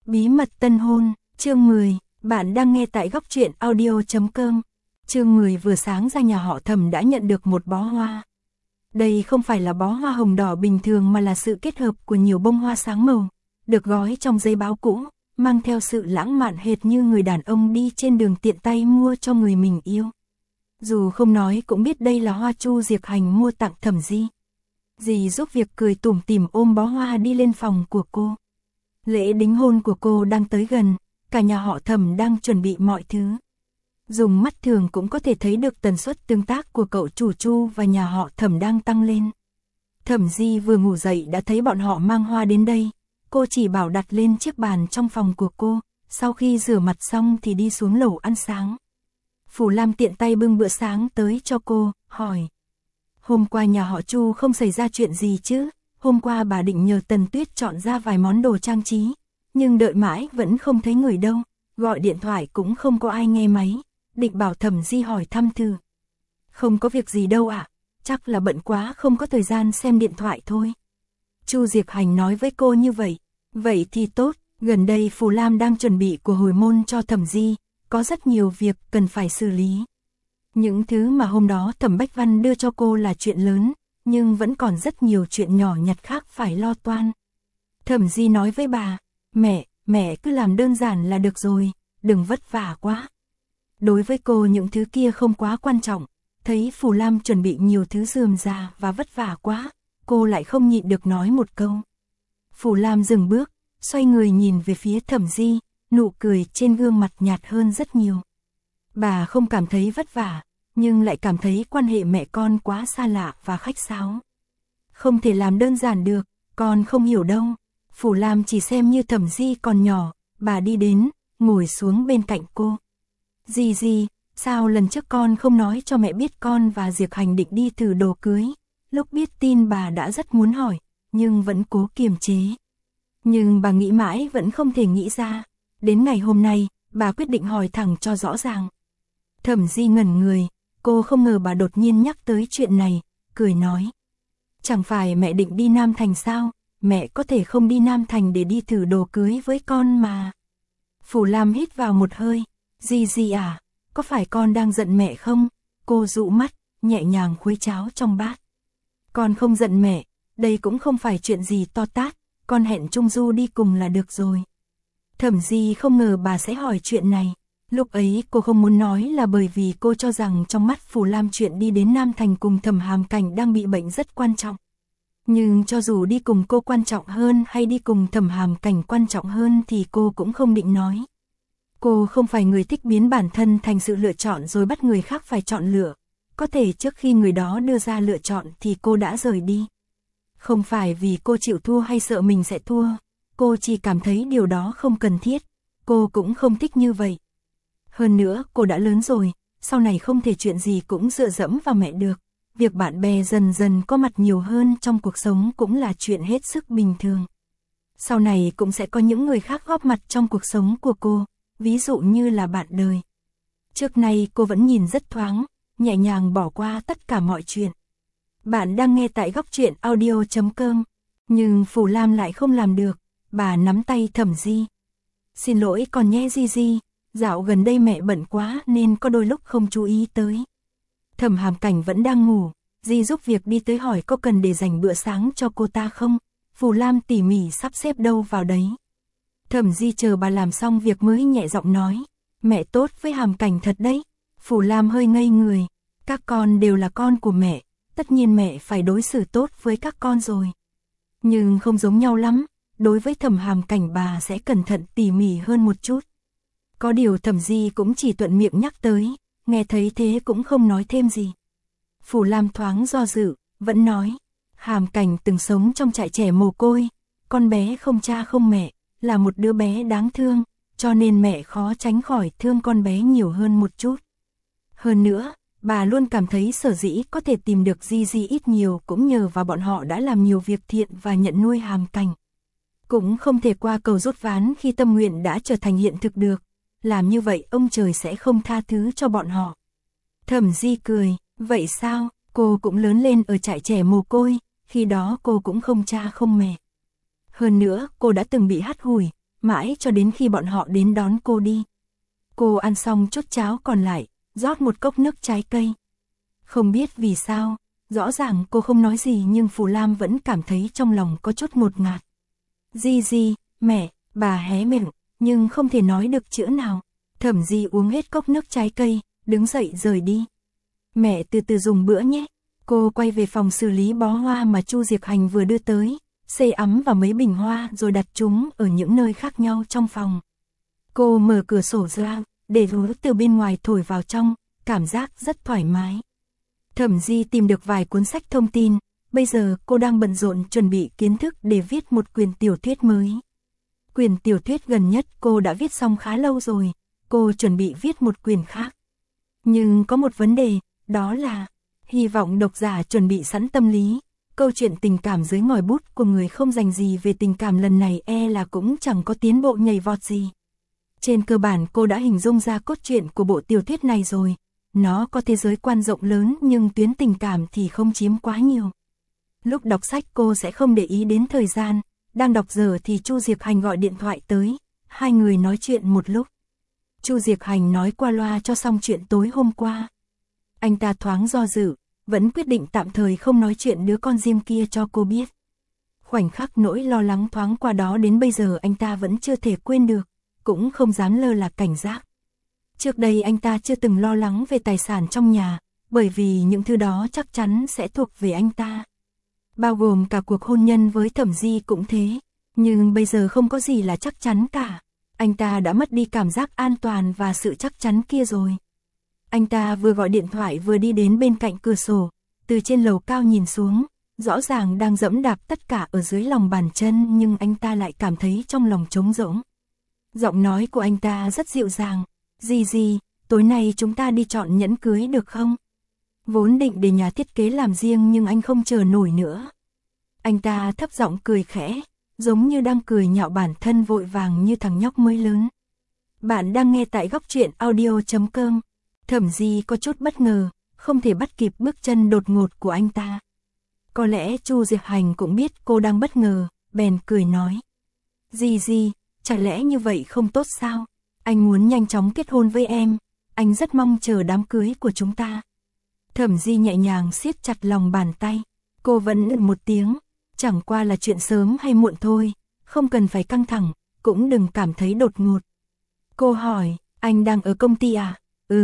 Bí mật tân hôn, chương 10, bạn đang nghe tại góc truyện audio.com. Chương 10 vừa sáng ra nhà họ Thẩm đã nhận được một bó hoa. Đây không phải là bó hoa hồng đỏ bình thường mà là sự kết hợp của nhiều bông hoa sáng màu, được gói trong giấy báo cũ, mang theo sự lãng mạn hệt như người đàn ông đi trên đường tiện tay mua cho người mình yêu. Dù không nói cũng biết đây là hoa Chu Diệc Hành mua tặng Thẩm Di. Dì giúp việc cười tủm tỉm ôm bó hoa đi lên phòng của cô. Lễ đính hôn của cô đang tới gần, cả nhà họ Thẩm đang chuẩn bị mọi thứ. Dùng mắt thường cũng có thể thấy được tần suất tương tác của cậu chủ Chu và nhà họ Thẩm đang tăng lên. Thẩm Di vừa ngủ dậy đã thấy bọn họ mang hoa đến đây, cô chỉ bảo đặt lên chiếc bàn trong phòng của cô, sau khi rửa mặt xong thì đi xuống lầu ăn sáng. Phủ Lam tiện tay bưng bữa sáng tới cho cô, hỏi. Hôm qua nhà họ Chu không xảy ra chuyện gì chứ? Hôm qua bà định nhờ Tần Tuyết chọn ra vài món đồ trang trí, nhưng đợi mãi vẫn không thấy người đâu, gọi điện thoại cũng không có ai nghe máy, định bảo Thẩm Di hỏi thăm thử. Không có việc gì đâu ạ, chắc là bận quá không có thời gian xem điện thoại thôi. Chu Diệc Hành nói với cô như vậy. Vậy thì tốt, gần đây Phủ Lam đang chuẩn bị của hồi môn cho Thẩm Di, có rất nhiều việc cần phải xử lý. Những thứ mà hôm đó Thẩm Bách Văn đưa cho cô là chuyện lớn, nhưng vẫn còn rất nhiều chuyện nhỏ nhặt khác phải lo toan. Thẩm Di nói với bà, mẹ cứ làm đơn giản là được rồi, đừng vất vả quá. Đối với cô những thứ kia không quá quan trọng, thấy Phủ Lam chuẩn bị nhiều thứ rườm rà và vất vả quá, cô lại không nhịn được nói một câu. Phủ Lam dừng bước, xoay người nhìn về phía Thẩm Di, nụ cười trên gương mặt nhạt hơn rất nhiều. Bà không cảm thấy vất vả, nhưng lại cảm thấy quan hệ mẹ con quá xa lạ và khách sáo. Không thể làm đơn giản được, con không hiểu đâu. Phủ Lam chỉ xem như Thẩm Di còn nhỏ, bà đi đến, ngồi xuống bên cạnh cô. Di, sao lần trước con không nói cho mẹ biết con và Diệc Hành định đi thử đồ cưới? Lúc biết tin bà đã rất muốn hỏi, nhưng vẫn cố kiềm chế. Nhưng bà nghĩ mãi vẫn không thể nghĩ ra. Đến ngày hôm nay, bà quyết định hỏi thẳng cho rõ ràng. Thẩm Di ngẩn người, cô không ngờ bà đột nhiên nhắc tới chuyện này, cười nói. Chẳng phải mẹ định đi Nam Thành sao, mẹ có thể không đi Nam Thành để đi thử đồ cưới với con mà. Phủ Lam hít vào một hơi, Di à, có phải con đang giận mẹ không? Cô dụ mắt, nhẹ nhàng khuấy cháo trong bát. Con không giận mẹ, đây cũng không phải chuyện gì to tát, con hẹn Trung Du đi cùng là được rồi. Thẩm Di không ngờ bà sẽ hỏi chuyện này. Lúc ấy cô không muốn nói là bởi vì cô cho rằng trong mắt Phủ Lam chuyện đi đến Nam Thành cùng Thẩm Hàm Cảnh đang bị bệnh rất quan trọng. Nhưng cho dù đi cùng cô quan trọng hơn hay đi cùng Thẩm Hàm Cảnh quan trọng hơn thì cô cũng không định nói. Cô không phải người thích biến bản thân thành sự lựa chọn rồi bắt người khác phải chọn lựa. Có thể trước khi người đó đưa ra lựa chọn thì cô đã rời đi. Không phải vì cô chịu thua hay sợ mình sẽ thua, cô chỉ cảm thấy điều đó không cần thiết, cô cũng không thích như vậy. Hơn nữa cô đã lớn rồi, sau này không thể chuyện gì cũng dựa dẫm vào mẹ được. Việc bạn bè dần dần có mặt nhiều hơn trong cuộc sống cũng là chuyện hết sức bình thường. Sau này cũng sẽ có những người khác góp mặt trong cuộc sống của cô, ví dụ như là bạn đời. Trước nay cô vẫn nhìn rất thoáng, nhẹ nhàng bỏ qua tất cả mọi chuyện. Bạn đang nghe tại góc truyện audio.com, nhưng Phủ Lam lại không làm được, bà nắm tay Thẩm Di. Xin lỗi con nhé Di, dạo gần đây mẹ bận quá nên có đôi lúc không chú ý tới. Thẩm Hàm Cảnh vẫn đang ngủ, Di giúp việc đi tới hỏi có cần để dành bữa sáng cho cô ta không? Phủ Lam tỉ mỉ sắp xếp đâu vào đấy. Thẩm Di chờ bà làm xong việc mới nhẹ giọng nói, mẹ tốt với Hàm Cảnh thật đấy. Phủ Lam hơi ngây người, các con đều là con của mẹ, tất nhiên mẹ phải đối xử tốt với các con rồi. Nhưng không giống nhau lắm, đối với Thẩm Hàm Cảnh bà sẽ cẩn thận tỉ mỉ hơn một chút. Có điều Thẩm Di cũng chỉ thuận miệng nhắc tới, nghe thấy thế cũng không nói thêm gì. Phủ Lam thoáng do dự, vẫn nói, Hàm Cảnh từng sống trong trại trẻ mồ côi, con bé không cha không mẹ, là một đứa bé đáng thương, cho nên mẹ khó tránh khỏi thương con bé nhiều hơn một chút. Hơn nữa, bà luôn cảm thấy sở dĩ có thể tìm được Di ít nhiều cũng nhờ vào bọn họ đã làm nhiều việc thiện và nhận nuôi Hàm Cảnh. Cũng không thể qua cầu rút ván khi tâm nguyện đã trở thành hiện thực được, làm như vậy ông trời sẽ không tha thứ cho bọn họ. Thẩm Di cười, vậy sao, cô cũng lớn lên ở trại trẻ mồ côi, khi đó cô cũng không cha không mẹ. Hơn nữa cô đã từng bị hắt hủi, mãi cho đến khi bọn họ đến đón cô đi. Cô ăn xong chút cháo còn lại, rót một cốc nước trái cây. Không biết vì sao, rõ ràng cô không nói gì nhưng Phù Lam vẫn cảm thấy trong lòng có chút ngột ngạt. Di, mẹ, bà hé miệng, nhưng không thể nói được chữ nào. Thẩm Di uống hết cốc nước trái cây, đứng dậy rời đi. Mẹ từ từ dùng bữa nhé. Cô quay về phòng xử lý bó hoa mà Chu Diệc Hành vừa đưa tới, xê ấm vào mấy bình hoa rồi đặt chúng ở những nơi khác nhau trong phòng. Cô mở cửa sổ ra, để gió từ bên ngoài thổi vào trong, cảm giác rất thoải mái. Thẩm Di tìm được vài cuốn sách thông tin, bây giờ cô đang bận rộn chuẩn bị kiến thức để viết một quyển tiểu thuyết mới. Quyển tiểu thuyết gần nhất cô đã viết xong khá lâu rồi, cô chuẩn bị viết một quyển khác. Nhưng có một vấn đề, đó là hy vọng độc giả chuẩn bị sẵn tâm lý. Câu chuyện tình cảm dưới ngòi bút của người không dành gì về tình cảm lần này là cũng chẳng có tiến bộ nhảy vọt gì. Trên cơ bản cô đã hình dung ra cốt truyện của bộ tiểu thuyết này rồi. Nó có thế giới quan rộng lớn nhưng tuyến tình cảm thì không chiếm quá nhiều. Lúc đọc sách cô sẽ không để ý đến thời gian, đang đọc giờ thì Chu Diệc Hành gọi điện thoại tới, hai người nói chuyện một lúc. Chu Diệc Hành nói qua loa cho xong chuyện tối hôm qua. Anh ta thoáng do dự, vẫn quyết định tạm thời không nói chuyện đứa con riêng kia cho cô biết. Khoảnh khắc nỗi lo lắng thoáng qua đó đến bây giờ anh ta vẫn chưa thể quên được, cũng không dám lơ là cảnh giác. Trước đây anh ta chưa từng lo lắng về tài sản trong nhà, bởi vì những thứ đó chắc chắn sẽ thuộc về anh ta. Bao gồm cả cuộc hôn nhân với Thẩm Di cũng thế, nhưng bây giờ không có gì là chắc chắn cả. Anh ta đã mất đi cảm giác an toàn và sự chắc chắn kia rồi. Anh ta vừa gọi điện thoại vừa đi đến bên cạnh cửa sổ, từ trên lầu cao nhìn xuống, rõ ràng đang dẫm đạp tất cả ở dưới lòng bàn chân nhưng anh ta lại cảm thấy trong lòng trống rỗng. Giọng nói của anh ta rất dịu dàng, Di, tối nay chúng ta đi chọn nhẫn cưới được không? Vốn định để nhà thiết kế làm riêng nhưng anh không chờ nổi nữa. Anh ta thấp giọng cười khẽ, giống như đang cười nhạo bản thân vội vàng như thằng nhóc mới lớn. Bạn đang nghe tại góc truyện audio.com. Thẩm Di có chút bất ngờ, không thể bắt kịp bước chân đột ngột của anh ta. Có lẽ Chu Diệc Hành cũng biết cô đang bất ngờ, bèn cười nói. Di, chả lẽ như vậy không tốt sao? Anh muốn nhanh chóng kết hôn với em, anh rất mong chờ đám cưới của chúng ta. Thẩm Di nhẹ nhàng siết chặt lòng bàn tay, cô vẫn một tiếng, chẳng qua là chuyện sớm hay muộn thôi, không cần phải căng thẳng, cũng đừng cảm thấy đột ngột. Cô hỏi, anh đang ở công ty à?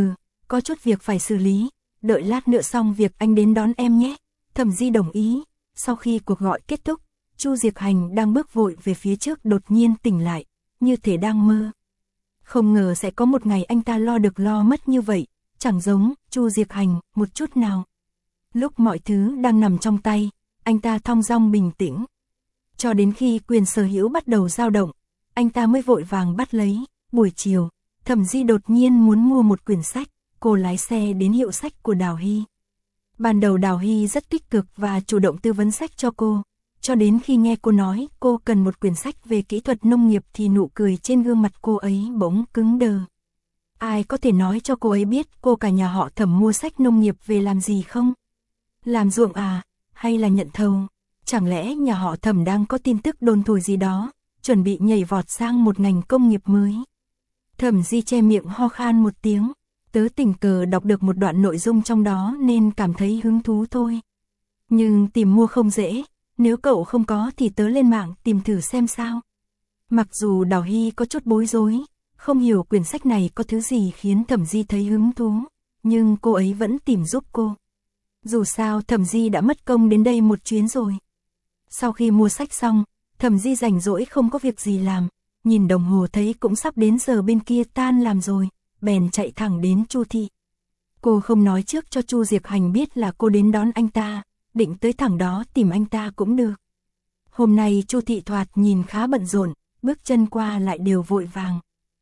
Có chút việc phải xử lý, đợi lát nữa xong việc anh đến đón em nhé. Thẩm Di đồng ý. Sau khi cuộc gọi kết thúc, Chu Diệc Hành đang bước vội về phía trước đột nhiên tỉnh lại, như thể đang mơ. Không ngờ sẽ có một ngày anh ta lo được lo mất như vậy, chẳng giống Chu Diệc Hành một chút nào. Lúc mọi thứ đang nằm trong tay, anh ta thong dong bình tĩnh. Cho đến khi quyền sở hữu bắt đầu dao động, anh ta mới vội vàng bắt lấy. Buổi chiều, Thẩm Di đột nhiên muốn mua một quyển sách, cô lái xe đến hiệu sách của Đào Hy. Ban đầu Đào Hy rất tích cực và chủ động tư vấn sách cho cô, cho đến khi nghe cô nói cô cần một quyển sách về kỹ thuật nông nghiệp thì nụ cười trên gương mặt cô ấy bỗng cứng đờ. Ai có thể nói cho cô ấy biết cô cả nhà họ Thẩm mua sách nông nghiệp về làm gì không? Làm ruộng à? Hay là nhận thầu? Chẳng lẽ nhà họ Thẩm đang có tin tức đồn thổi gì đó, chuẩn bị nhảy vọt sang một ngành công nghiệp mới? Thẩm Di che miệng ho khan một tiếng, tớ tình cờ đọc được một đoạn nội dung trong đó nên cảm thấy hứng thú thôi. Nhưng tìm mua không dễ, nếu cậu không có thì tớ lên mạng tìm thử xem sao. Mặc dù Đào Hy có chút bối rối, không hiểu quyển sách này có thứ gì khiến Thẩm Di thấy hứng thú, nhưng cô ấy vẫn tìm giúp cô. Dù sao Thẩm Di đã mất công đến đây một chuyến rồi. Sau khi mua sách xong, Thẩm Di rảnh rỗi không có việc gì làm, nhìn đồng hồ thấy cũng sắp đến giờ bên kia tan làm rồi, bèn chạy thẳng đến Chu thị. Cô không nói trước cho Chu Diệc Hành biết là cô đến đón anh ta, định tới thẳng đó tìm anh ta cũng được. Hôm nay Chu thị thoạt nhìn khá bận rộn, bước chân qua lại đều vội vàng.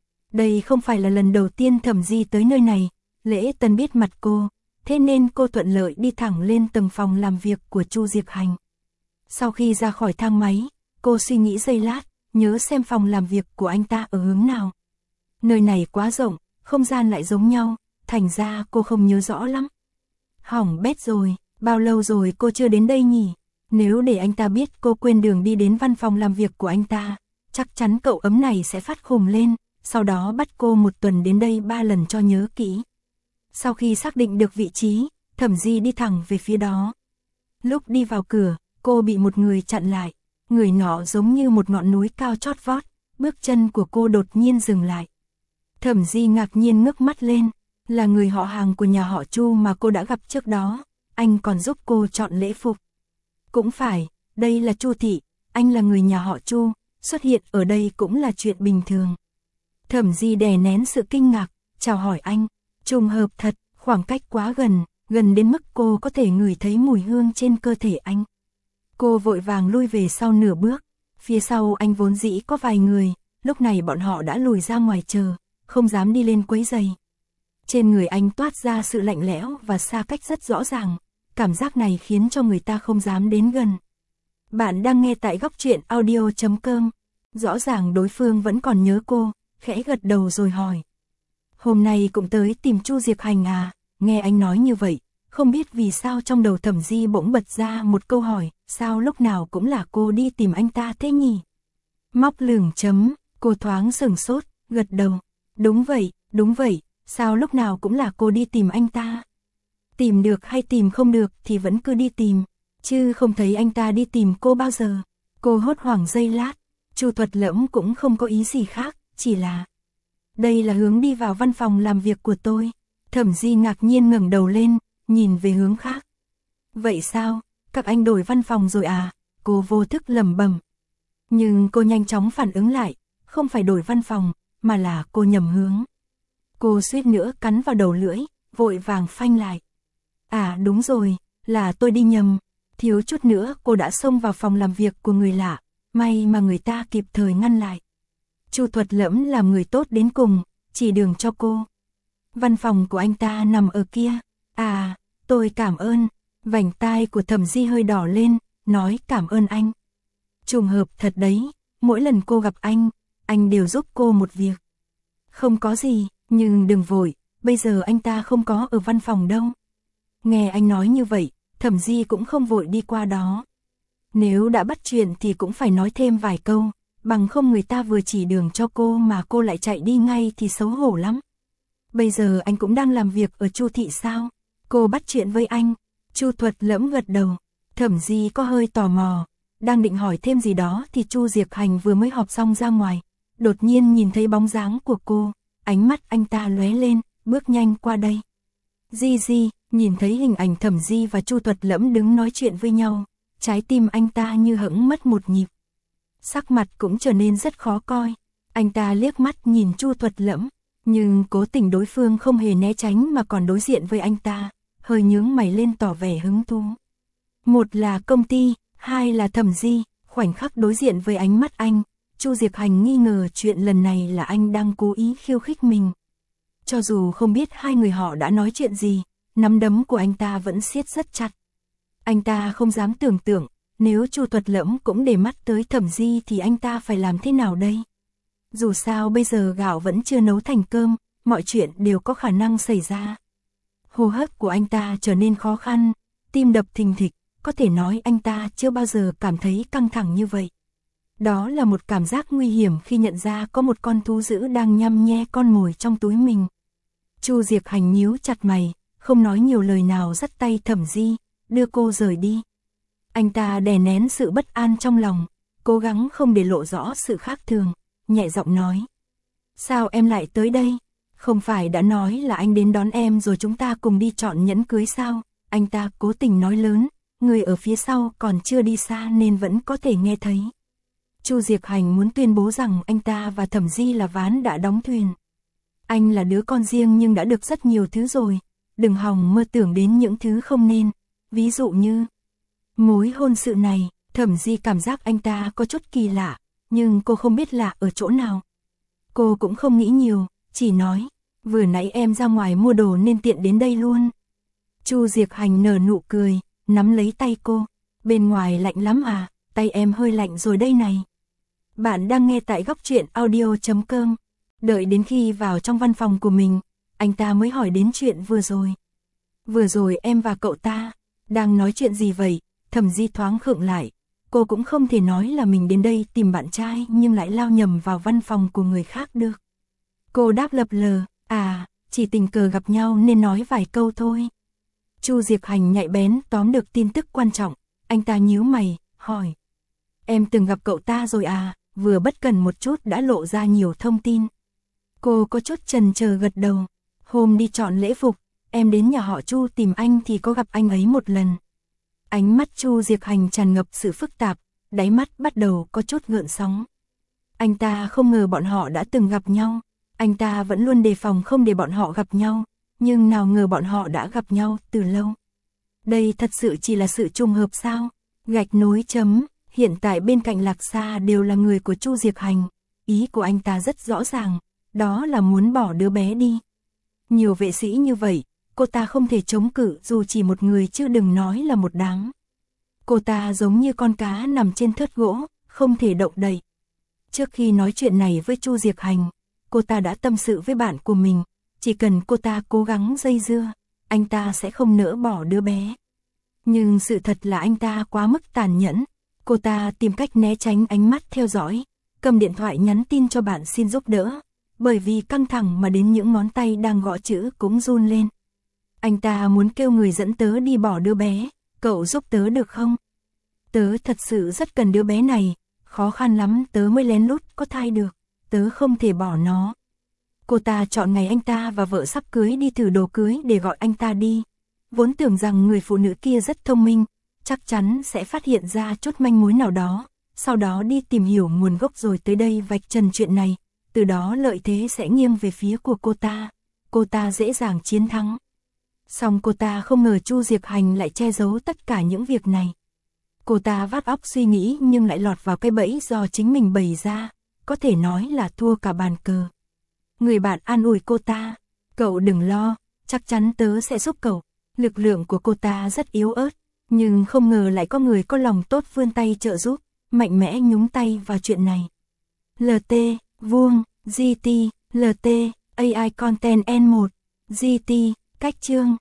Đây không phải là lần đầu tiên Thẩm Di tới nơi này, Lễ Tân biết mặt cô, thế nên cô thuận lợi đi thẳng lên tầng phòng làm việc của Chu Diệc Hành. Sau khi ra khỏi thang máy, cô suy nghĩ giây lát, nhớ xem phòng làm việc của anh ta ở hướng nào. Nơi này quá rộng, không gian lại giống nhau, thành ra cô không nhớ rõ lắm. Hỏng bét rồi, bao lâu rồi cô chưa đến đây nhỉ? Nếu để anh ta biết cô quên đường đi đến văn phòng làm việc của anh ta, chắc chắn cậu ấm này sẽ phát khùng lên, sau đó bắt cô một tuần đến đây 3 lần cho nhớ kỹ. Sau khi xác định được vị trí, Thẩm Di đi thẳng về phía đó. Lúc đi vào cửa, cô bị một người chặn lại, người nọ giống như một ngọn núi cao chót vót, bước chân của cô đột nhiên dừng lại. Thẩm Di ngạc nhiên ngước mắt lên, là người họ hàng của nhà họ Chu mà cô đã gặp trước đó, anh còn giúp cô chọn lễ phục. Cũng phải, đây là Chu Thị, anh là người nhà họ Chu, xuất hiện ở đây cũng là chuyện bình thường. Thẩm Di đè nén sự kinh ngạc, chào hỏi anh, trùng hợp thật, khoảng cách quá gần, gần đến mức cô có thể ngửi thấy mùi hương trên cơ thể anh. Cô vội vàng lui về sau nửa bước, phía sau anh vốn dĩ có vài người, lúc này bọn họ đã lùi ra ngoài chờ, không dám đi lên quấy rầy. Trên người anh toát ra sự lạnh lẽo và xa cách rất rõ ràng, cảm giác này khiến cho người ta không dám đến gần. Bạn đang nghe tại góc truyện audio.com, rõ ràng đối phương vẫn còn nhớ cô, khẽ gật đầu rồi hỏi. Hôm nay cũng tới tìm Chu Diệp Hành à, nghe anh nói như vậy, không biết vì sao trong đầu Thẩm Di bỗng bật ra một câu hỏi, sao lúc nào cũng là cô đi tìm anh ta thế nhỉ? Móc lửng chấm, cô thoáng sửng sốt, gật đầu, đúng vậy, sao lúc nào cũng là cô đi tìm anh ta? Tìm được hay tìm không được thì vẫn cứ đi tìm, chứ không thấy anh ta đi tìm cô bao giờ. Cô hốt hoảng giây lát, Chu Thuật Lẫm cũng không có ý gì khác, chỉ là đây là hướng đi vào văn phòng làm việc của tôi. Thẩm Di ngạc nhiên ngẩng đầu lên, nhìn về hướng khác. Vậy sao, các anh đổi văn phòng rồi à? Cô vô thức lẩm bẩm. Nhưng cô nhanh chóng phản ứng lại, không phải đổi văn phòng, mà là cô nhầm hướng. Cô suýt nữa cắn vào đầu lưỡi, vội vàng phanh lại. À đúng rồi, là tôi đi nhầm. Thiếu chút nữa cô đã xông vào phòng làm việc của người lạ, may mà người ta kịp thời ngăn lại. Chu Thuật Lẫm làm người tốt đến cùng, chỉ đường cho cô. Văn phòng của anh ta nằm ở kia. À, tôi cảm ơn. Vành tai của Thẩm Di hơi đỏ lên, nói cảm ơn anh. Trùng hợp thật đấy, mỗi lần cô gặp anh đều giúp cô một việc. Không có gì, nhưng đừng vội, bây giờ anh ta không có ở văn phòng đâu. Nghe anh nói như vậy, Thẩm Di cũng không vội đi qua đó. Nếu đã bắt chuyện thì cũng phải nói thêm vài câu, bằng không người ta vừa chỉ đường cho cô mà cô lại chạy đi ngay thì xấu hổ lắm. Bây giờ anh cũng đang làm việc ở Chu Thị sao? Cô bắt chuyện với anh. Chu Thuật Lẫm gật đầu. Thẩm Di có hơi tò mò, đang định hỏi thêm gì đó thì Chu Diệp Hành vừa mới họp xong ra ngoài, đột nhiên nhìn thấy bóng dáng của cô, ánh mắt anh ta lóe lên, bước nhanh qua đây. Di, nhìn thấy hình ảnh Thẩm Di và Chu Thuật Lẫm đứng nói chuyện với nhau, trái tim anh ta như hững mất một nhịp. Sắc mặt cũng trở nên rất khó coi. Anh ta liếc mắt nhìn Chu Thuật Lẫm, nhưng cố tình đối phương không hề né tránh mà còn đối diện với anh ta, hơi nhướng mày lên tỏ vẻ hứng thú. Một là công ty, hai là Thẩm Di, khoảnh khắc đối diện với ánh mắt anh, Chu Diệp Hành nghi ngờ chuyện lần này là anh đang cố ý khiêu khích mình. Cho dù không biết hai người họ đã nói chuyện gì, nắm đấm của anh ta vẫn siết rất chặt. Anh ta không dám tưởng tượng, nếu Chu Thuật Lẫm cũng để mắt tới Thẩm Di thì anh ta phải làm thế nào đây? Dù sao bây giờ gạo vẫn chưa nấu thành cơm, mọi chuyện đều có khả năng xảy ra. Hô hấp của anh ta trở nên khó khăn, tim đập thình thịch, có thể nói anh ta chưa bao giờ cảm thấy căng thẳng như vậy. Đó là một cảm giác nguy hiểm khi nhận ra có một con thú dữ đang nhăm nhe con mồi trong túi mình. Chu Diệp Hành nhíu chặt mày, không nói nhiều lời nào dắt tay Thẩm Di, đưa cô rời đi. Anh ta đè nén sự bất an trong lòng, cố gắng không để lộ rõ sự khác thường, nhẹ giọng nói. Sao em lại tới đây? Không phải đã nói là anh đến đón em rồi chúng ta cùng đi chọn nhẫn cưới sao? Anh ta cố tình nói lớn, người ở phía sau còn chưa đi xa nên vẫn có thể nghe thấy. Chu Diệp Hành muốn tuyên bố rằng anh ta và Thẩm Di là ván đã đóng thuyền. Anh là đứa con riêng nhưng đã được rất nhiều thứ rồi, đừng hòng mơ tưởng đến những thứ không nên, ví dụ như mối hôn sự này. Thẩm Di cảm giác anh ta có chút kỳ lạ, nhưng cô không biết lạ ở chỗ nào. Cô cũng không nghĩ nhiều, chỉ nói, vừa nãy em ra ngoài mua đồ nên tiện đến đây luôn. Chu Diệp Hành nở nụ cười, nắm lấy tay cô, bên ngoài lạnh lắm à, tay em hơi lạnh rồi đây này. Bạn đang nghe tại góc truyện audio.com, đợi đến khi vào trong văn phòng của mình, anh ta mới hỏi đến chuyện vừa rồi. Vừa rồi em và cậu ta đang nói chuyện gì vậy? Thẩm Di thoáng khựng lại, Cô cũng không thể nói là mình đến đây tìm bạn trai nhưng lại lao nhầm vào văn phòng của người khác được. Cô đáp lập lờ, chỉ tình cờ gặp nhau nên nói vài câu thôi. Chu Diệc Hành nhạy bén tóm được tin tức quan trọng, anh ta nhíu mày, hỏi. Em từng gặp cậu ta rồi à, vừa bất cần một chút đã lộ ra nhiều thông tin. Cô có chút chần chờ gật đầu. Hôm đi chọn lễ phục, em đến nhà họ Chu tìm anh thì có gặp anh ấy một lần. Ánh mắt Chu Diệc Hành tràn ngập sự phức tạp, đáy mắt bắt đầu có chút gợn sóng. Anh ta không ngờ bọn họ đã từng gặp nhau, anh ta vẫn luôn đề phòng không để bọn họ gặp nhau, nhưng nào ngờ bọn họ đã gặp nhau từ lâu. Đây thật sự chỉ là sự trùng hợp sao? Gạch nối chấm, hiện tại bên cạnh Lạc Sa đều là người của Chu Diệc Hành, ý của anh ta rất rõ ràng, đó là muốn bỏ đứa bé đi. Nhiều vệ sĩ như vậy, cô ta không thể chống cự dù chỉ một người chứ đừng nói là một đám. Cô ta giống như con cá nằm trên thớt gỗ, không thể động đậy. Trước khi nói chuyện này với Chu Diệc Hành, cô ta đã tâm sự với bạn của mình, chỉ cần cô ta cố gắng dây dưa, anh ta sẽ không nỡ bỏ đứa bé. Nhưng sự thật là anh ta quá mức tàn nhẫn, cô ta tìm cách né tránh ánh mắt theo dõi, cầm điện thoại nhắn tin cho bạn xin giúp đỡ, bởi vì căng thẳng mà đến những ngón tay đang gõ chữ cũng run lên. Anh ta muốn kêu người dẫn tớ đi bỏ đứa bé, cậu giúp tớ được không? Tớ thật sự rất cần đứa bé này, khó khăn lắm tớ mới lén lút có thai được, tớ không thể bỏ nó. Cô ta chọn ngày anh ta và vợ sắp cưới đi thử đồ cưới để gọi anh ta đi. Vốn tưởng rằng người phụ nữ kia rất thông minh, chắc chắn sẽ phát hiện ra chút manh mối nào đó, sau đó đi tìm hiểu nguồn gốc rồi tới đây vạch trần chuyện này, từ đó lợi thế sẽ nghiêng về phía của cô ta dễ dàng chiến thắng. Song cô ta không ngờ Chu Diệc Hành lại che giấu tất cả những việc này. Cô ta vắt óc suy nghĩ nhưng lại lọt vào cái bẫy do chính mình bày ra, có thể nói là thua cả bàn cờ. Người bạn an ủi cô ta, cậu đừng lo, chắc chắn tớ sẽ giúp cậu. Lực lượng của cô ta rất yếu ớt, nhưng không ngờ lại có người có lòng tốt vươn tay trợ giúp, mạnh mẽ nhúng tay vào chuyện này. LT, vuông, GT, LT, AI Content N1, GT, cách chương.